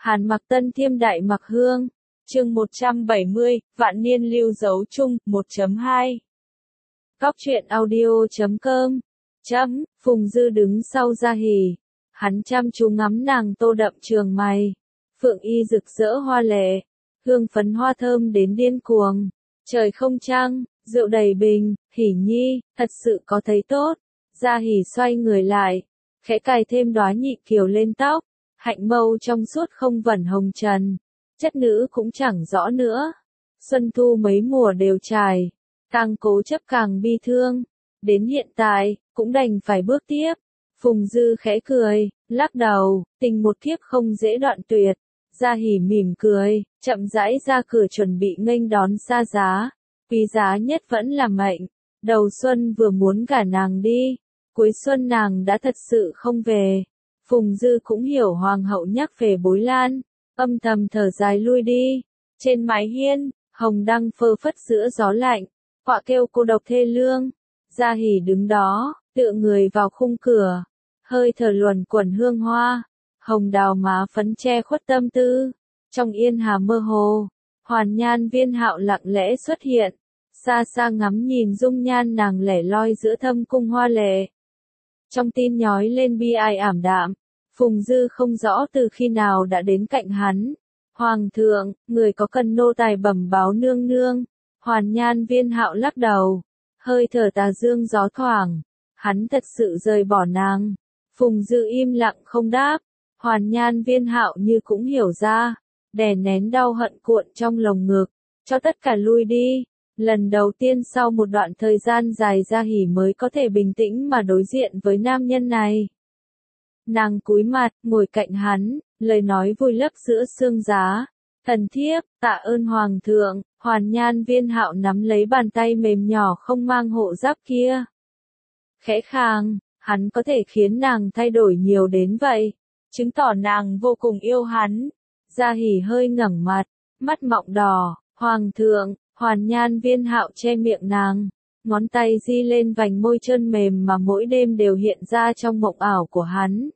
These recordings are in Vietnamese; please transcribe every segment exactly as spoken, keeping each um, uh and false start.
Hàn Mặc Tân Thiêm Đại Mặc Hương, chương một trăm bảy mươi, Vạn Niên Lưu Dấu Chung, một chấm hai. Góc truyện audio chấm com, chấm, Phùng Dư đứng sau Gia Hỉ. Hắn chăm chú ngắm nàng tô đậm trường mày. Phượng y rực rỡ hoa lệ, hương phấn hoa thơm đến điên cuồng. Trời không trăng, rượu đầy bình, Hỉ nhi, thật sự có thấy tốt. Gia Hỉ xoay người lại, khẽ cài thêm đóa nhị kiều lên tóc. Hạnh mâu trong suốt không vẩn hồng trần, chất nữ cũng chẳng rõ nữa. Xuân thu mấy mùa đều trải, càng cố chấp càng bi thương. Đến hiện tại, cũng đành phải bước tiếp. Phùng Dư khẽ cười, lắc đầu, tình một kiếp không dễ đoạn tuyệt. Gia Hỉ mỉm cười, chậm rãi ra cửa chuẩn bị nghênh đón xa giá. Quý giá nhất vẫn là mệnh. Đầu xuân vừa muốn gả nàng đi, cuối xuân nàng đã thật sự không về. Phùng Dư cũng hiểu hoàng hậu nhắc về bối lan, âm thầm thở dài lui đi. Trên mái hiên, hồng đăng phơ phất giữa gió lạnh, quạ kêu cô độc thê lương. Gia Hỉ đứng đó, tựa người vào khung cửa, hơi thở luẩn quẩn hương hoa, hồng đào má phấn che khuất tâm tư. Trong yên hà mơ hồ, Hoàn Nhan Viên Hạo lặng lẽ xuất hiện, xa xa ngắm nhìn dung nhan nàng lẻ loi giữa thâm cung hoa lệ. Trong tin nhói lên bi ai ảm đạm, Phùng Dư không rõ từ khi nào đã đến cạnh hắn. Hoàng thượng, người có cần nô tài bẩm báo nương nương. Hoàn Nhan Viên Hạo lắc đầu, hơi thở tà dương gió thoảng, hắn thật sự rời bỏ nàng. Phùng Dư im lặng không đáp, Hoàn Nhan Viên Hạo như cũng hiểu ra, đè nén đau hận cuộn trong lồng ngực, cho tất cả lui đi. Lần đầu tiên sau một đoạn thời gian dài Gia Hỉ mới có thể bình tĩnh mà đối diện với nam nhân này. Nàng cúi mặt, ngồi cạnh hắn, lời nói vùi lấp giữa xương giá. Thần thiếp, tạ ơn hoàng thượng. Hoàn Nhan Viên Hạo nắm lấy bàn tay mềm nhỏ không mang hộ giáp kia. Khẽ khàng, hắn có thể khiến nàng thay đổi nhiều đến vậy, chứng tỏ nàng vô cùng yêu hắn. Gia Hỉ hơi ngẩng mặt, mắt mọng đỏ, hoàng thượng. Hoàn Nhan Viên Hạo che miệng nàng, ngón tay di lên vành môi trơn mềm mà mỗi đêm đều hiện ra trong mộng ảo của hắn.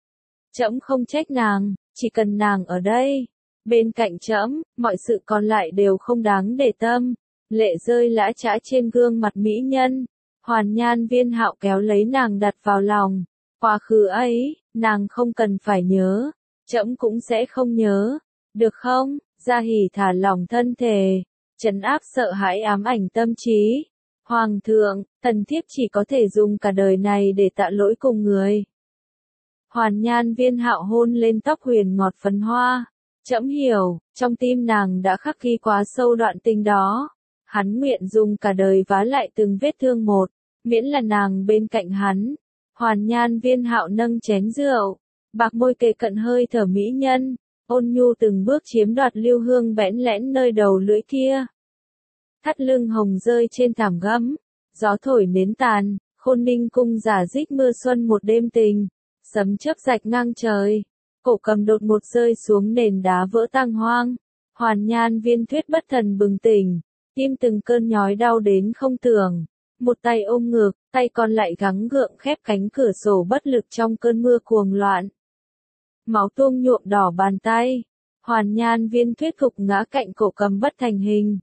Trẫm không trách nàng, chỉ cần nàng ở đây, bên cạnh trẫm, mọi sự còn lại đều không đáng để tâm. Lệ rơi lã chã trên gương mặt mỹ nhân, Hoàn Nhan Viên Hạo kéo lấy nàng đặt vào lòng. Quá khứ ấy, nàng không cần phải nhớ, trẫm cũng sẽ không nhớ, được không? Gia Hỉ thả lỏng thân thể, trấn áp sợ hãi ám ảnh tâm trí. Hoàng thượng, thần thiếp chỉ có thể dùng cả đời này để tạ lỗi cùng người. Hoàn Nhan Viên Hạo hôn lên tóc huyền ngọt phấn hoa. Trẫm hiểu, trong tim nàng đã khắc ghi quá sâu đoạn tình đó. Hắn nguyện dùng cả đời vá lại từng vết thương một, miễn là nàng bên cạnh hắn. Hoàn Nhan Viên Hạo nâng chén rượu, bạc môi kề cận hơi thở mỹ nhân, ôn nhu từng bước chiếm đoạt lưu hương bẽn lẽn nơi đầu lưỡi kia. Thắt lưng hồng rơi trên thảm gấm, gió thổi nến tàn, Khôn Ninh cung giả dích mưa xuân một đêm tình, sấm chớp rạch ngang trời, cổ cầm đột một rơi xuống nền đá vỡ tang hoang. Hoàn Nhan Viên Thuyết bất thần bừng tỉnh, tim từng cơn nhói đau đến không tưởng, một tay ôm ngực, tay còn lại gắng gượng khép cánh cửa sổ bất lực trong cơn mưa cuồng loạn. Máu tuông nhuộm đỏ bàn tay, Hoàn Nhan Viên Thuyết gục ngã cạnh cổ cầm bất thành hình.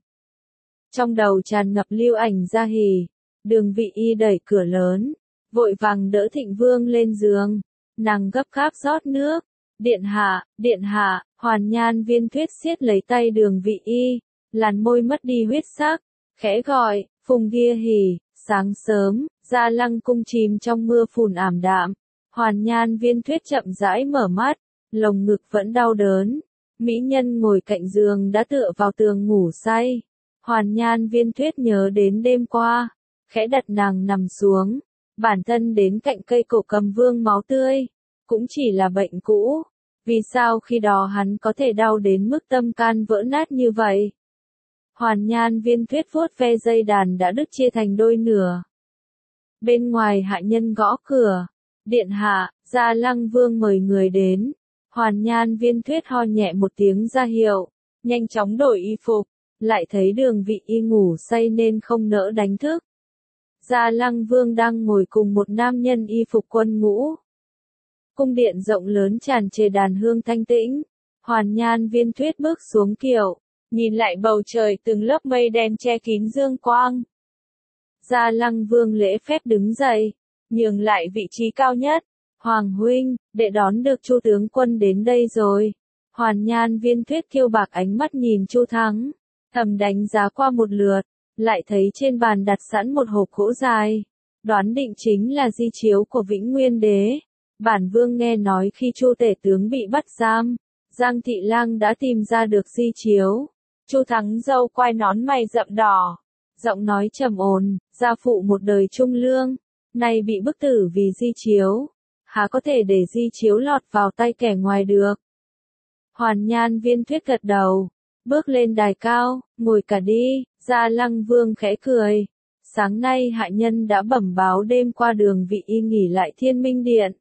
Trong đầu tràn ngập lưu ảnh Gia Hỉ, Đường Vị Y đẩy cửa lớn, vội vàng đỡ Thịnh Vương lên giường, nàng gấp gáp rót nước. Điện hạ, điện hạ. Hoàn Nhan Viên Thuyết siết lấy tay Đường Vị Y, làn môi mất đi huyết sắc, khẽ gọi, Phùng Gia Hỉ. Sáng sớm, Gia Lăng cung chìm trong mưa phùn ảm đạm, Hoàn Nhan Viên Thuyết chậm rãi mở mắt, lồng ngực vẫn đau đớn. Mỹ nhân ngồi cạnh giường đã tựa vào tường ngủ say. Hoàn Nhan Viên Thuyết nhớ đến đêm qua, khẽ đặt nàng nằm xuống, bản thân đến cạnh cây cổ cầm vương máu tươi, cũng chỉ là bệnh cũ. Vì sao khi đó hắn có thể đau đến mức tâm can vỡ nát như vậy? Hoàn Nhan Viên Thuyết vuốt ve dây đàn đã đứt chia thành đôi nửa. Bên ngoài hạ nhân gõ cửa, điện hạ, Gia Lăng vương mời người đến. Hoàn Nhan Viên Thuyết ho nhẹ một tiếng ra hiệu, nhanh chóng đổi y phục, lại thấy Đường Vị Y ngủ say nên không nỡ đánh thức. Gia Lăng vương đang ngồi cùng một nam nhân y phục quân ngũ. Cung điện rộng lớn tràn trề đàn hương thanh tĩnh, Hoàn Nhan Viên Tuyết bước xuống kiệu, nhìn lại bầu trời từng lớp mây đen che kín dương quang. Gia Lăng Vương lễ phép đứng dậy, nhường lại vị trí cao nhất. Hoàng huynh, đệ đón được Chu tướng quân đến đây rồi. Hoàn Nhan Viên Tuyết kiêu bạc ánh mắt nhìn Chu Thắng, thầm đánh giá qua một lượt, lại thấy trên bàn đặt sẵn một hộp gỗ dài, đoán định chính là di chiếu của Vĩnh Nguyên Đế. Bản vương nghe nói khi Chu tể tướng bị bắt giam, Giang Thị Lang đã tìm ra được di chiếu. Chu Thắng râu quai nón mày rậm đỏ, giọng nói trầm ổn, gia phụ một đời trung lương, nay bị bức tử vì di chiếu, há có thể để di chiếu lọt vào tay kẻ ngoài được. Hoàn Nhan Viên Tuyết gật đầu, bước lên đài cao, ngồi cả đi. Gia Lăng Vương khẽ cười, sáng nay hạ nhân đã bẩm báo đêm qua đường vị y nghỉ lại Thiên Minh Điện,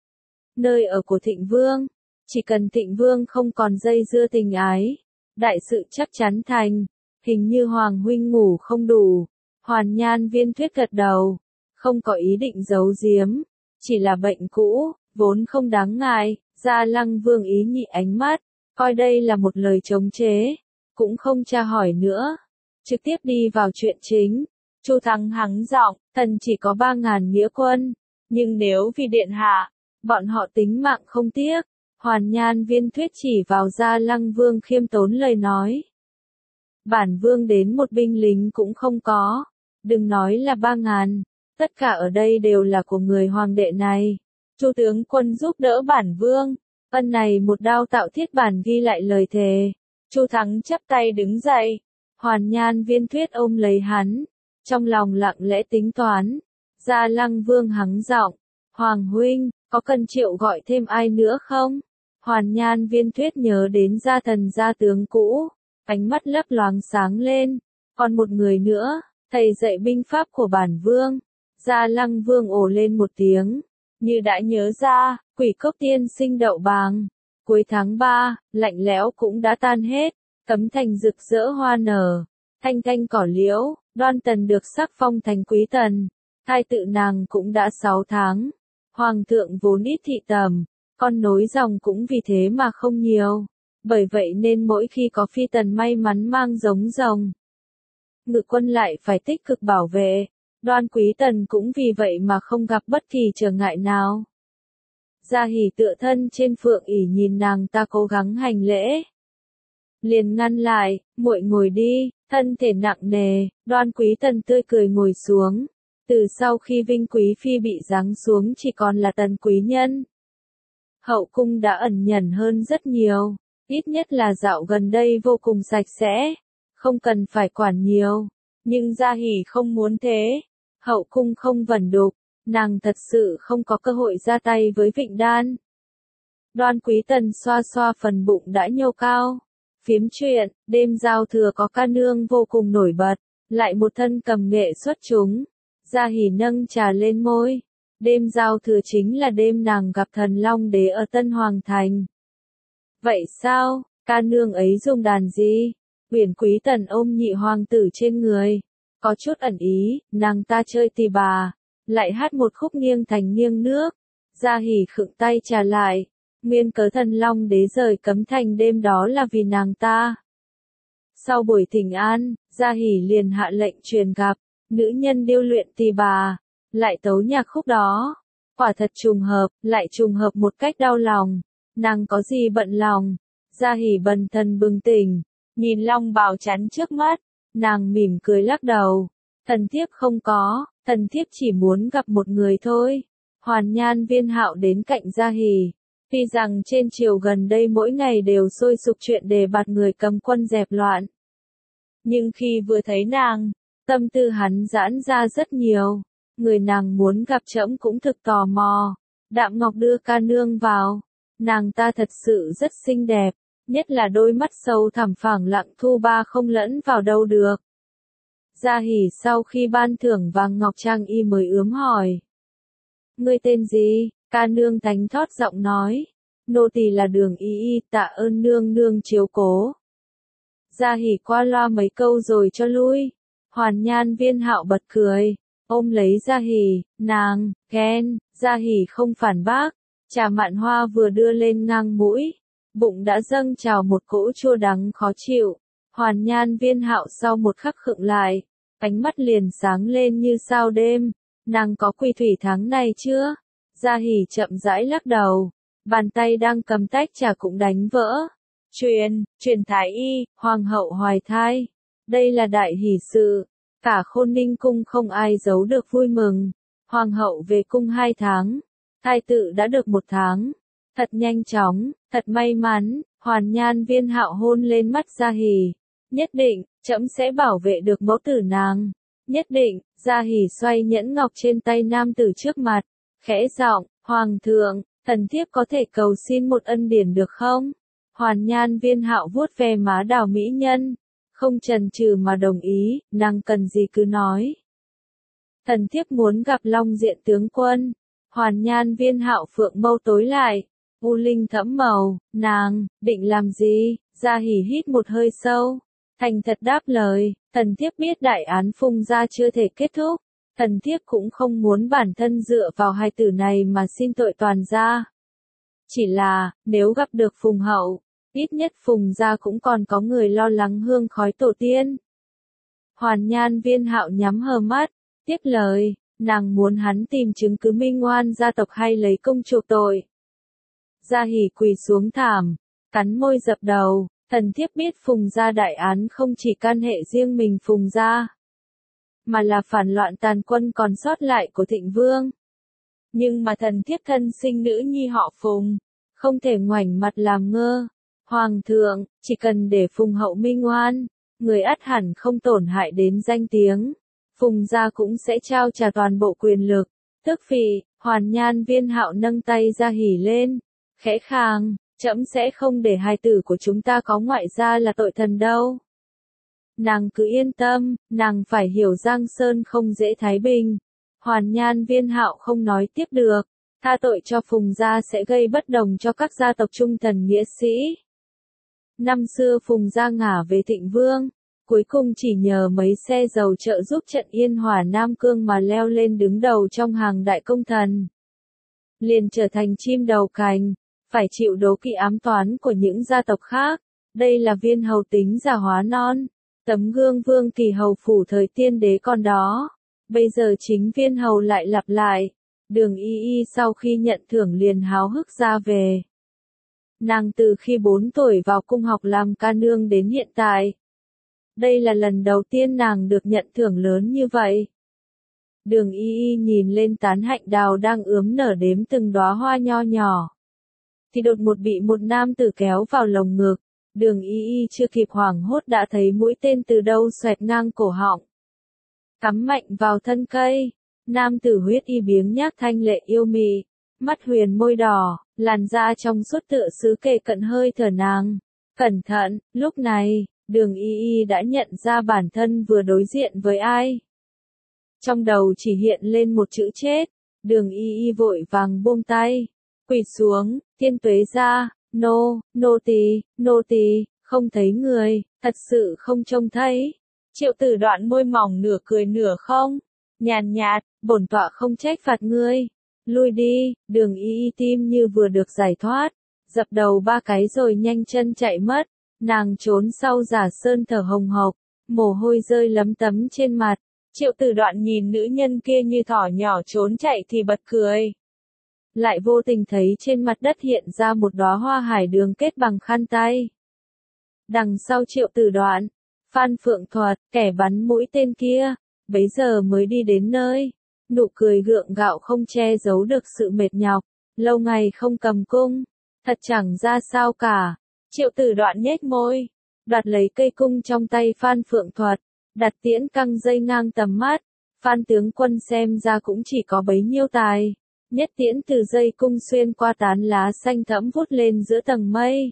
nơi ở của Thịnh Vương. Chỉ cần Thịnh Vương không còn dây dưa tình ái, đại sự chắc chắn thành. Hình như Hoàng huynh ngủ không đủ. Hoàn Nhan Viên Tuyết gật đầu, không có ý định giấu giếm, chỉ là bệnh cũ, vốn không đáng ngại. Gia Lăng Vương ý nhị ánh mắt, coi đây là một lời chống chế, cũng không tra hỏi nữa, trực tiếp đi vào chuyện chính. Chu Thắng hắng giọng, thần chỉ có ba ngàn nghĩa quân, nhưng nếu vì điện hạ, bọn họ tính mạng không tiếc. Hoàn Nhan Viên Tuyết chỉ vào Gia Lăng Vương khiêm tốn lời nói. Bản vương đến một binh lính cũng không có, đừng nói là ba ngàn, tất cả ở đây đều là của người hoàng đệ này. Chu tướng quân giúp đỡ bản vương, ân này một đao tạo thiết bản ghi lại lời thề. Chu Thắng chắp tay đứng dậy, Hoàn Nhan Viên Tuyết ôm lấy hắn, trong lòng lặng lẽ tính toán. Gia Lăng Vương hắng giọng, Hoàng huynh, có cần triệu gọi thêm ai nữa không? Hoàn Nhan Viên Tuyết nhớ đến gia thần gia tướng cũ, ánh mắt lấp loáng sáng lên, còn một người nữa, thầy dạy binh pháp của bản vương. Gia Lăng Vương ồ lên một tiếng, như đã nhớ ra, Quỷ Cốc tiên sinh đậu bàng. Cuối tháng ba, lạnh lẽo cũng đã tan hết, cấm thành rực rỡ hoa nở, thanh thanh cỏ liễu. Đoan Tần được sắc phong thành quý tần, thai tự nàng cũng đã sáu tháng. Hoàng thượng vốn ít thị tầm, con nối dòng cũng vì thế mà không nhiều, bởi vậy nên mỗi khi có phi tần may mắn mang giống rồng, ngự quân lại phải tích cực bảo vệ. Đoan quý tần cũng vì vậy mà không gặp bất kỳ trở ngại nào. Gia Hỉ tựa thân trên phượng ỷ nhìn nàng ta cố gắng hành lễ, liền ngăn lại, muội ngồi đi. Thân thể nặng nề, Đoan quý tần tươi cười ngồi xuống. Từ sau khi Vinh quý phi bị giáng xuống chỉ còn là Tần quý nhân, hậu cung đã ẩn nhẫn hơn rất nhiều, ít nhất là dạo gần đây vô cùng sạch sẽ, không cần phải quản nhiều. Nhưng Gia Hỉ không muốn thế, hậu cung không vẩn đục, nàng thật sự không có cơ hội ra tay với Vịnh Đan. Đoan quý tần xoa xoa phần bụng đã nhô cao, phiếm chuyện. Đêm giao thừa có ca nương vô cùng nổi bật, lại một thân cầm nghệ xuất chúng. Gia Hỉ nâng trà lên môi. Đêm giao thừa chính là đêm nàng gặp thần Long Đế ở Tân Hoàng Thành. Vậy sao, ca nương ấy dùng đàn gì? Uyển quý tần ôm nhị hoàng tử trên người, có chút ẩn ý. Nàng ta chơi tỳ bà, lại hát một khúc nghiêng thành nghiêng nước. Gia Hỉ khựng tay trả lại, nguyên cớ thần Long Đế rời cấm thành đêm đó là vì nàng ta. Sau buổi thỉnh an, Gia Hỉ liền hạ lệnh truyền gặp, nữ nhân điêu luyện tỳ bà, lại tấu nhạc khúc đó. Quả thật trùng hợp, lại trùng hợp một cách đau lòng. Nàng có gì bận lòng? Gia Hỉ bần thần bừng tỉnh, nhìn long bào chắn trước mắt, nàng mỉm cười lắc đầu. Thần thiếp không có, thần thiếp chỉ muốn gặp một người thôi. Hoàn Nhan Viên Hạo đến cạnh Gia Hỉ. Tuy rằng trên triều gần đây mỗi ngày đều sôi sục chuyện đề bạt người cầm quân dẹp loạn, nhưng khi vừa thấy nàng, tâm tư hắn giãn ra rất nhiều. Người nàng muốn gặp trẫm cũng thực tò mò. Đạm Ngọc đưa ca nương vào, nàng ta thật sự rất xinh đẹp, nhất là đôi mắt sâu thẳm phẳng lặng thu ba không lẫn vào đâu được. Gia Hỉ sau khi ban thưởng vàng ngọc trang y mới ướm hỏi, ngươi tên gì? Ca nương thánh thót giọng nói, nô tỳ là Đường Y Y, tạ ơn nương nương chiếu cố. Gia Hỉ qua loa mấy câu rồi cho lui. Hoàn Nhan Viên Hạo bật cười, ôm lấy Gia Hỉ, nàng, ghen. Gia Hỉ không phản bác, trà mạn hoa vừa đưa lên ngang mũi, bụng đã dâng trào một cỗ chua đắng khó chịu. Hoàn Nhan Viên Hạo sau một khắc khựng lại, ánh mắt liền sáng lên như sao đêm. Nàng có quy thủy tháng này chưa? Gia Hỉ chậm rãi lắc đầu, bàn tay đang cầm tách trà cũng đánh vỡ. Truyền, truyền thái y, hoàng hậu hoài thai. Đây là đại hỷ sự, cả Khôn Ninh cung không ai giấu được vui mừng. Hoàng hậu về cung hai tháng, thai tự đã được một tháng. Thật nhanh chóng, thật may mắn. Hoàn Nhan Viên Hạo hôn lên mắt Gia Hỉ. Nhất định, trẫm sẽ bảo vệ được mẫu tử nàng. Nhất định. Gia Hỉ xoay nhẫn ngọc trên tay nam tử trước mặt, khẽ giọng, Hoàng thượng, thần thiếp có thể cầu xin một ân điển được không? Hoàn Nhan Viên Hạo vuốt ve má đào mỹ nhân, không chần chừ mà đồng ý, nàng cần gì cứ nói. Thần thiếp muốn gặp Long Diện tướng quân. Hoàn Nhan Viên Hạo phượng mâu tối lại, u linh thẫm màu, nàng, định làm gì? Gia Hỉ hít một hơi sâu, thành thật đáp lời, thần thiếp biết đại án Phùng gia chưa thể kết thúc, thần thiếp cũng không muốn bản thân dựa vào hai tử này mà xin tội toàn gia. Chỉ là, nếu gặp được Phùng hậu, ít nhất Phùng gia cũng còn có người lo lắng hương khói tổ tiên. Hoàn Nhan Viên Hạo nhắm hờ mắt, tiếp lời, nàng muốn hắn tìm chứng cứ minh oan gia tộc hay lấy công chuộc tội. Gia Hỉ quỳ xuống thảm, cắn môi dập đầu. Thần thiếp biết Phùng gia đại án không chỉ can hệ riêng mình Phùng gia, mà là phản loạn tàn quân còn sót lại của Thịnh Vương. Nhưng mà thần thiếp thân sinh nữ nhi họ Phùng, không thể ngoảnh mặt làm ngơ. Hoàng thượng, chỉ cần để Phùng hậu minh oan, người ắt hẳn không tổn hại đến danh tiếng. Phùng gia cũng sẽ trao trả toàn bộ quyền lực. Tước vị. Hoàn Nhan Viên Hạo nâng tay Gia Hỉ lên, khẽ khàng. Trẫm sẽ không để hài tử của chúng ta có ngoại gia là tội thần đâu. Nàng cứ yên tâm, nàng phải hiểu Giang Sơn không dễ thái bình. Hoàn Nhan Viên Hạo không nói tiếp được, tha tội cho Phùng gia sẽ gây bất đồng cho các gia tộc trung thần nghĩa sĩ. Năm xưa Phùng gia ngả về Thịnh Vương, cuối cùng chỉ nhờ mấy xe dầu trợ giúp trận Yên Hòa Nam Cương mà leo lên đứng đầu trong hàng đại công thần. Liền trở thành chim đầu cành, phải chịu đố kỵ ám toán của những gia tộc khác. Đây là Viên hầu tính già hóa non, tấm gương Vương Kỳ hầu phủ thời tiên đế con đó. Bây giờ chính Viên hầu lại lặp lại. Đường Y Y sau khi nhận thưởng liền háo hức ra về. Nàng từ khi bốn tuổi vào cung học làm ca nương đến hiện tại. Đây là lần đầu tiên nàng được nhận thưởng lớn như vậy. Đường Y Y nhìn lên tán hạnh đào đang ướm nở đếm từng đóa hoa nho nhỏ. Thì đột một bị một nam tử kéo vào lồng ngực. Đường Y Y chưa kịp hoảng hốt đã thấy mũi tên từ đâu xoẹt ngang cổ họng, cắm mạnh vào thân cây. Nam tử huyết y biếng nhác thanh lệ yêu mị, mắt huyền môi đỏ, làn da trong suốt tựa sứ kề cận hơi thở nàng. Cẩn thận, lúc này, Đường Y Y đã nhận ra bản thân vừa đối diện với ai. Trong đầu chỉ hiện lên một chữ chết. Đường Y Y vội vàng buông tay, quỳ xuống, Thiên Tuế gia, nô, nô tỳ, nô tỳ, không thấy người, thật sự không trông thấy. Triệu Tử Đoạn môi mỏng nửa cười nửa không, nhàn nhạt, bổn tọa không trách phạt ngươi, lui đi. Đường Y Y tim như vừa được giải thoát, dập đầu ba cái rồi nhanh chân chạy mất. Nàng trốn sau giả sơn thở hồng hộc, mồ hôi rơi lấm tấm trên mặt. Triệu Tử Đoạn nhìn nữ nhân kia như thỏ nhỏ trốn chạy thì bật cười. Lại vô tình thấy trên mặt đất hiện ra một đóa hoa hải đường kết bằng khăn tay. Đằng sau Triệu Tử Đoạn, Phan Phượng Thuật, kẻ bắn mũi tên kia, bấy giờ mới đi đến nơi. Nụ cười gượng gạo không che giấu được sự mệt nhọc, lâu ngày không cầm cung, thật chẳng ra sao cả. Triệu Tử Đoạn nhếch môi, đoạt lấy cây cung trong tay Phan Phượng Thuật, đặt tiễn căng dây ngang tầm mắt. Phan tướng quân xem ra cũng chỉ có bấy nhiêu tài. Nhất tiễn từ dây cung xuyên qua tán lá xanh thẫm vút lên giữa tầng mây.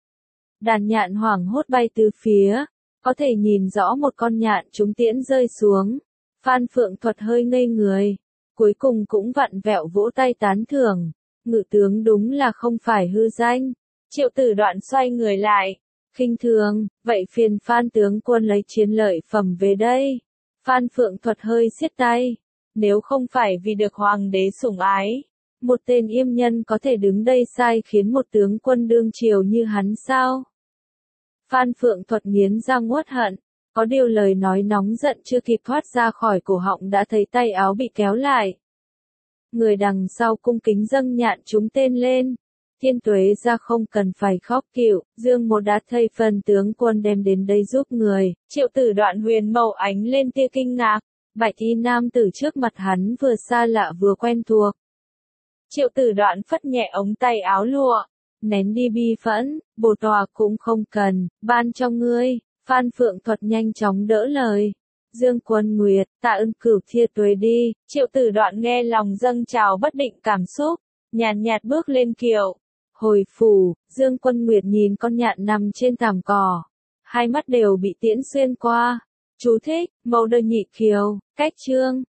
Đàn nhạn hoảng hốt bay từ phía, có thể nhìn rõ một con nhạn trúng tiễn rơi xuống. Phan Phượng Thuật hơi ngây người, cuối cùng cũng vặn vẹo vỗ tay tán thưởng. Ngự tướng đúng là không phải hư danh. Triệu Tử Đoạn xoay người lại, khinh thường, vậy phiền Phan tướng quân lấy chiến lợi phẩm về đây. Phan Phượng Thuật hơi siết tay, nếu không phải vì được hoàng đế sủng ái, Một tên yêm nhân có thể đứng đây sai khiến một tướng quân đương triều như hắn sao? Phan Phượng Thuật nghiến răng uất hận, có điều lời nói nóng giận chưa kịp thoát ra khỏi cổ họng đã thấy tay áo bị kéo lại. Người đằng sau cung kính dâng nhạn chúng tên lên. Thiên Tuế ra không cần phải khóc kịu, Dương Một đã thay phần tướng quân đem đến đây giúp người. Triệu Tử Đoạn huyền mâu ánh lên tia kinh ngạc, bạch y nam tử trước mặt hắn vừa xa lạ vừa quen thuộc. Triệu Tử Đoạn phất nhẹ ống tay áo lụa, nén đi bi phẫn, bồ tòa cũng không cần, ban cho ngươi. Phan Phượng Thuật nhanh chóng đỡ lời. Dương Quân Nguyệt, tạ ơn Cửu Thiên Tuế đi. Triệu Tử Đoạn nghe lòng dâng trào bất định cảm xúc, nhàn nhạt bước lên kiệu. Hồi phủ, Dương Quân Nguyệt nhìn con nhạn nằm trên thảm cỏ. Hai mắt đều bị tiễn xuyên qua. Chú thích, mẫu đơn nhị kiều, cách chương.